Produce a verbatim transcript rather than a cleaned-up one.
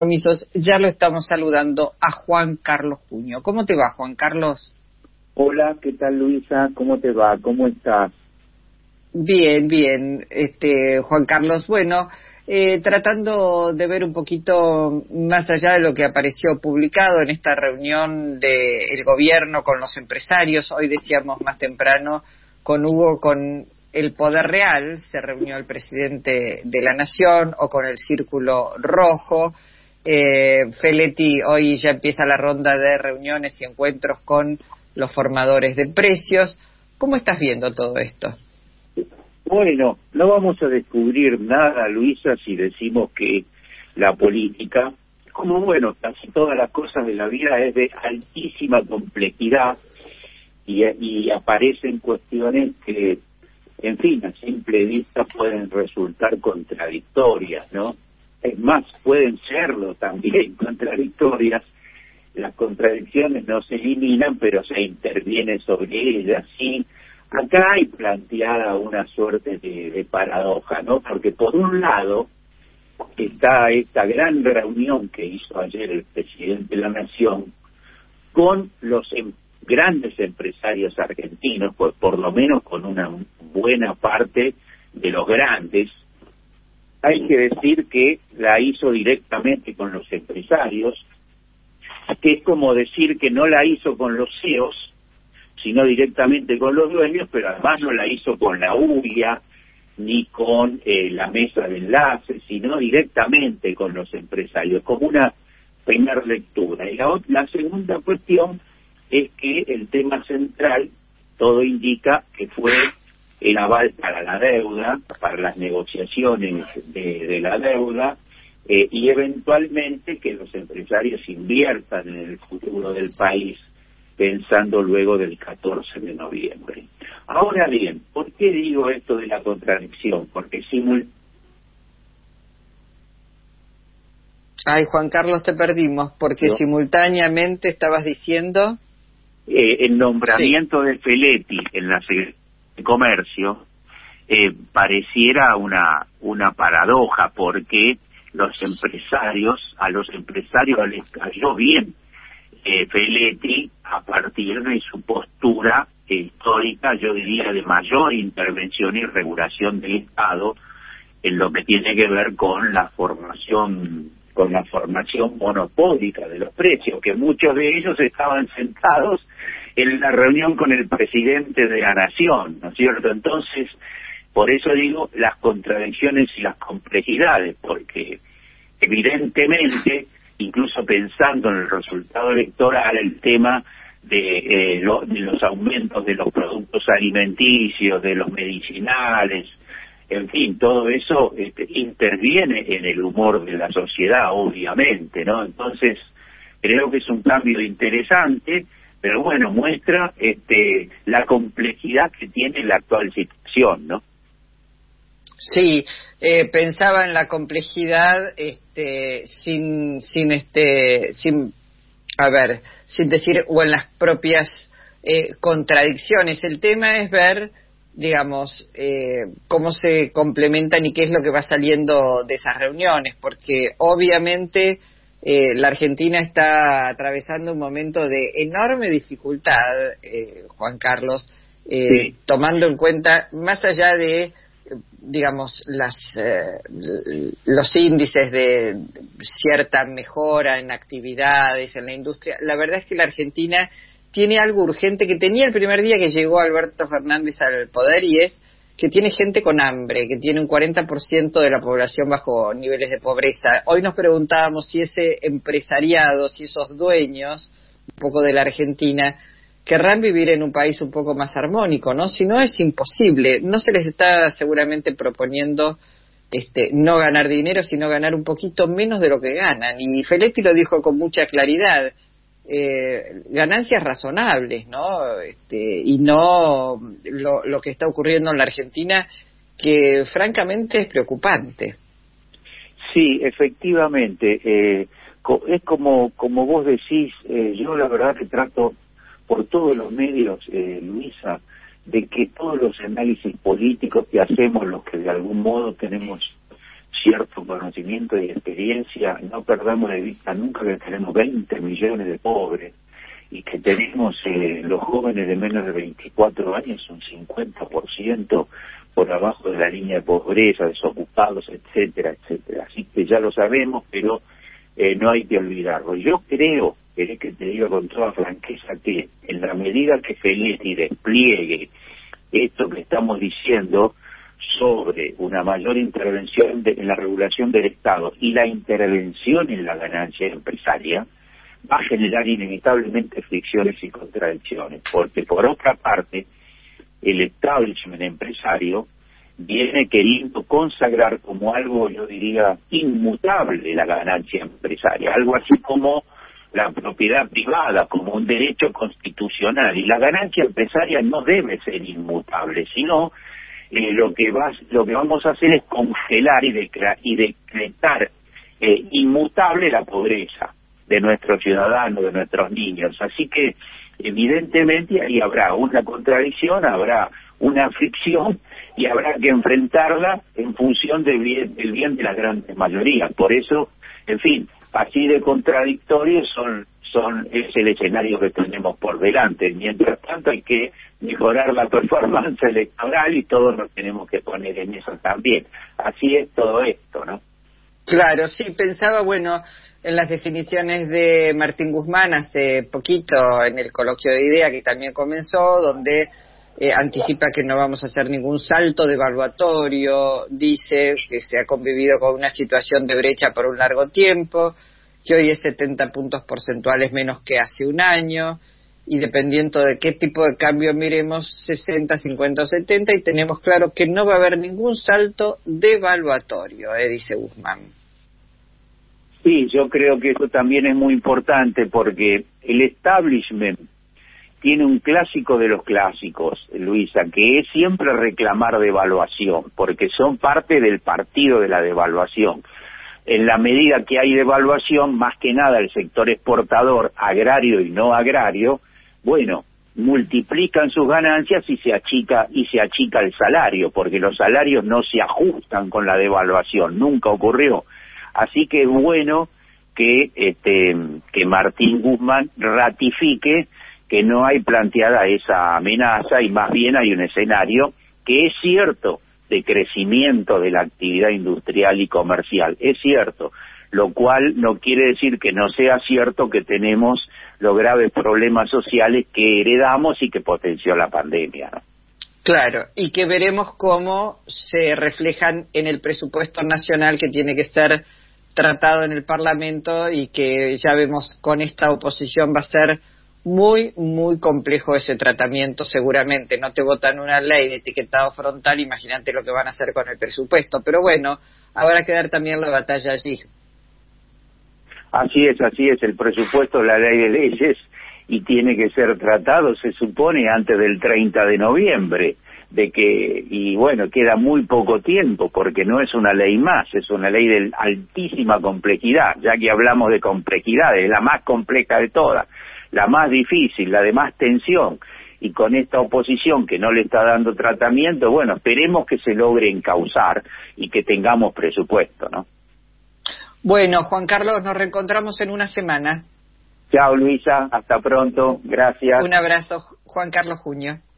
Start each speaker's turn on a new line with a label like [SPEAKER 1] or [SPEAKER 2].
[SPEAKER 1] Compromisos, ya lo estamos saludando a Juan Carlos Puño. ¿Cómo te va, Juan Carlos?
[SPEAKER 2] Hola, ¿qué tal, Luisa? ¿Cómo te va? ¿Cómo estás?
[SPEAKER 1] Bien, bien, este, Juan Carlos. Bueno, eh, tratando de ver un poquito más allá de lo que apareció publicado en esta reunión del gobierno con los empresarios. Hoy decíamos más temprano con Hugo, con el Poder Real, se reunió el presidente de la Nación, o con el Círculo Rojo. Eh, Feletti, hoy ya empieza la ronda de reuniones y encuentros con los formadores de precios. ¿Cómo estás viendo todo esto?
[SPEAKER 2] Bueno, no vamos a descubrir nada, Luisa, si decimos que la política, como bueno, casi todas las cosas de la vida, es de altísima complejidad y, y aparecen cuestiones que, en fin, a simple vista pueden resultar contradictorias, ¿no? Es más, pueden serlo también contradictorias. Las contradicciones no se eliminan, pero se interviene sobre ellas. Sí, acá hay planteada una suerte de, de paradoja, ¿no? Porque por un lado está esta gran reunión que hizo ayer el presidente de la Nación con los em- grandes empresarios argentinos, pues por lo menos con una buena parte de los grandes. Hay que decir que la hizo directamente con los empresarios, que es como decir que no la hizo con los C E Os, sino directamente con los dueños, pero además no la hizo con la U B I A ni con eh, la mesa de enlace, sino directamente con los empresarios, como una primera lectura. Y la, la segunda cuestión es que el tema central, todo indica que fue el aval para la deuda, para las negociaciones de, de la deuda, eh, y eventualmente que los empresarios inviertan en el futuro del país, pensando luego del catorce de noviembre. Ahora bien, ¿por qué digo esto de la contradicción? Porque simul...
[SPEAKER 1] Ay, Juan Carlos, te perdimos, porque
[SPEAKER 2] ¿no?
[SPEAKER 1] simultáneamente estabas diciendo...
[SPEAKER 2] Eh, el nombramiento
[SPEAKER 1] sí.
[SPEAKER 2] de Feletti en la Secretaría de Comercio eh, pareciera una una paradoja, porque los empresarios, a los empresarios les cayó bien eh, Feletti a partir de su postura eh, histórica, yo diría, de mayor intervención y regulación del Estado en lo que tiene que ver con la formación con la formación monopólica de los precios, que muchos de ellos estaban sentados en la reunión con el presidente de la Nación, ¿no es cierto? Entonces, por eso digo las contradicciones y las complejidades, porque evidentemente, incluso pensando en el resultado electoral, el tema de, eh, lo, de los aumentos de los productos alimenticios, de los medicinales, en fin, todo eso este, interviene en el humor de la sociedad, obviamente, ¿no? Entonces, creo que es un cambio interesante, pero bueno, muestra este, la complejidad que tiene la actual situación, ¿no?
[SPEAKER 1] Sí, eh, pensaba en la complejidad, este, sin, sin, este, sin, a ver, sin decir, o en las propias eh, contradicciones. El tema es ver, digamos, eh, cómo se complementan y qué es lo que va saliendo de esas reuniones, porque obviamente eh, la Argentina está atravesando un momento de enorme dificultad, eh, Juan Carlos, eh,
[SPEAKER 2] Sí.
[SPEAKER 1] tomando en cuenta, más allá de, digamos, las eh, los índices de cierta mejora en actividades en la industria, la verdad es que la Argentina tiene algo urgente que tenía el primer día que llegó Alberto Fernández al poder, y es que tiene gente con hambre, que tiene un cuarenta por ciento de la población bajo niveles de pobreza. Hoy nos preguntábamos si ese empresariado, si esos dueños, un poco de la Argentina, querrán vivir en un país un poco más armónico, ¿no? Si no, es imposible. No se les está seguramente proponiendo este, no ganar dinero, sino ganar un poquito menos de lo que ganan. Y Feletti lo dijo con mucha claridad. Eh, ganancias razonables, ¿no? Este, y no lo, lo que está ocurriendo en la Argentina, que francamente es preocupante.
[SPEAKER 2] Sí, efectivamente, eh, co- es como como vos decís, eh, yo la verdad que trato por todos los medios, eh, Luisa, de que todos los análisis políticos que hacemos, los que de algún modo tenemos cierto conocimiento y experiencia, no perdamos de vista nunca que tenemos veinte millones de pobres y que tenemos eh, los jóvenes de menos de veinticuatro años un cincuenta por ciento por abajo de la línea de pobreza, desocupados, etcétera, etcétera. Así que ya lo sabemos, pero eh, no hay que olvidarlo. Yo creo, querés que te diga con toda franqueza, que en la medida que Feletti despliegue esto que estamos diciendo sobre una mayor intervención de, en la regulación del Estado y la intervención en la ganancia empresaria, va a generar inevitablemente fricciones y contradicciones, porque por otra parte, el establishment empresario viene queriendo consagrar como algo, yo diría, inmutable la ganancia empresaria, algo así como la propiedad privada, como un derecho constitucional, y la ganancia empresaria no debe ser inmutable, sino eh, lo que va, lo que vamos a hacer es congelar y, decra- y decretar eh, inmutable la pobreza de nuestros ciudadanos, de nuestros niños. Así que evidentemente ahí habrá una contradicción, habrá una fricción y habrá que enfrentarla en función del bien, del bien de las grandes mayorías. Por eso, en fin, así de contradictorios son, son es el escenario que tenemos por delante. Mientras tanto hay que mejorar la performance electoral y todos nos tenemos que poner en eso también. Así es todo esto, ¿no?
[SPEAKER 1] Claro, sí, pensaba, bueno, en las definiciones de Martín Guzmán hace poquito en el coloquio de idea que también comenzó, donde eh, anticipa que no vamos a hacer ningún salto devaluatorio, dice que se ha convivido con una situación de brecha por un largo tiempo, que hoy es setenta puntos porcentuales menos que hace un año, y dependiendo de qué tipo de cambio miremos, sesenta, cincuenta o setenta, y tenemos claro que no va a haber ningún salto devaluatorio, eh, dice Guzmán.
[SPEAKER 2] Sí, yo creo que eso también es muy importante porque el establishment tiene un clásico de los clásicos, Luisa, que es siempre reclamar devaluación, porque son parte del partido de la devaluación. En la medida que hay devaluación, más que nada el sector exportador, agrario y no agrario, bueno, multiplican sus ganancias y se achica y se achica el salario, porque los salarios no se ajustan con la devaluación, nunca ocurrió. Así que es bueno que este que Martín Guzmán ratifique que no hay planteada esa amenaza y más bien hay un escenario que es cierto de crecimiento de la actividad industrial y comercial, es cierto, lo cual no quiere decir que no sea cierto que tenemos los graves problemas sociales que heredamos y que potenció la pandemia, ¿no?
[SPEAKER 1] Claro, y que veremos cómo se reflejan en el presupuesto nacional que tiene que ser tratado en el Parlamento y que ya vemos con esta oposición va a ser muy, muy complejo ese tratamiento seguramente. No te votan una ley de etiquetado frontal, imagínate lo que van a hacer con el presupuesto, pero bueno, habrá que dar también la batalla allí.
[SPEAKER 2] Así es, así es, el presupuesto, la ley de leyes, y tiene que ser tratado, se supone, antes del treinta de noviembre, de que, y bueno, queda muy poco tiempo, porque no es una ley más, es una ley de altísima complejidad, ya que hablamos de complejidad, es la más compleja de todas, la más difícil, la de más tensión, y con esta oposición que no le está dando tratamiento, bueno, esperemos que se logre encauzar y que tengamos presupuesto, ¿no?
[SPEAKER 1] Bueno, Juan Carlos, nos reencontramos en una semana.
[SPEAKER 2] Chao, Luisa, hasta pronto, gracias.
[SPEAKER 1] Un abrazo, Juan Carlos Junio.